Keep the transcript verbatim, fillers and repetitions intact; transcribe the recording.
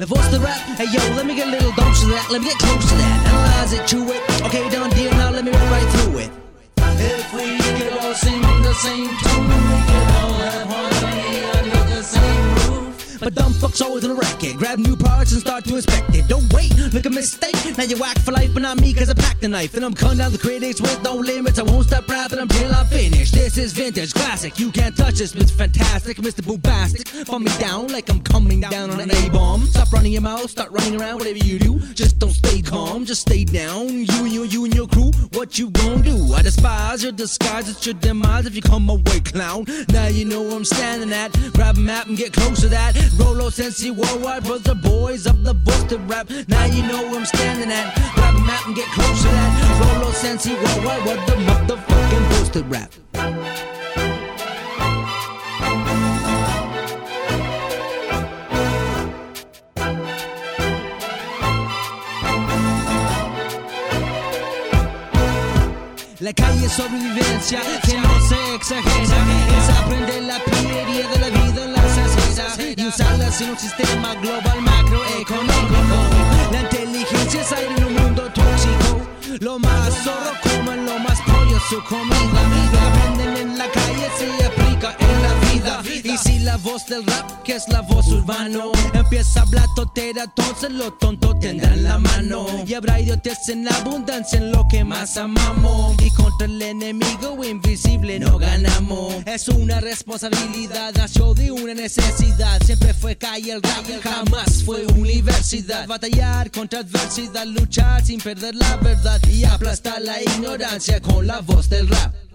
The voice of the rap, hey yo, let me get a little dose of that. Let me get close to that, analyze it, chew it. Okay, done deal, now let me run right through it. If we could all sing the same tune, we could all have harmony under the same roof. But dumb fucks always on the record. Grab new products and start to inspect it. Don't wait, look a mistake. Now you whack for life, but not me, cause I packed the knife. And I'm cutting down the critics with no limits. I won't stop rapping until I'm finished. This is vintage, classic. You can't touch this, Mister Fantastic, Mister Boobastic. Bump me down like I'm coming down on an A-bomb. Stop running your mouth, start running around, whatever you do. Just don't stay calm, just stay down. You and you, you and your crew, what you gon' do? I despise your disguise, it's your demise if you come away, clown. Now you know where I'm standing at. Grab a map and get close to that. Rolo Sensi Worldwide, brother boys of the Busted Rap. Now you know where I'm standing at. Grab a map and get close to that. Rolo Sensi Worldwide, what the motherfucking Busted Rap. La calle es sobrevivencia, que no se exagera. Es aprender la pillería de la vida en las aceras y usarla sin un sistema global macroeconómico. La inteligencia es aire en un mundo tóxico. Lo más zorro comen, lo más pollo su comida. Lo que aprenden en la calle se aplica en la vida. Y si la voz del rap, que es la voz urbano, empieza a hablar totera, entonces lo tonto tendrán la mano. Y habrá idiotez en abundancia en lo que más amamos. Y contra el enemigo invisible no ganamos. Es una responsabilidad, nació de una necesidad. Siempre fue calle el rap, jamás fue universidad. Batallar contra adversidad, luchar sin perder la verdad y aplastar la ignorancia con la voz del rap.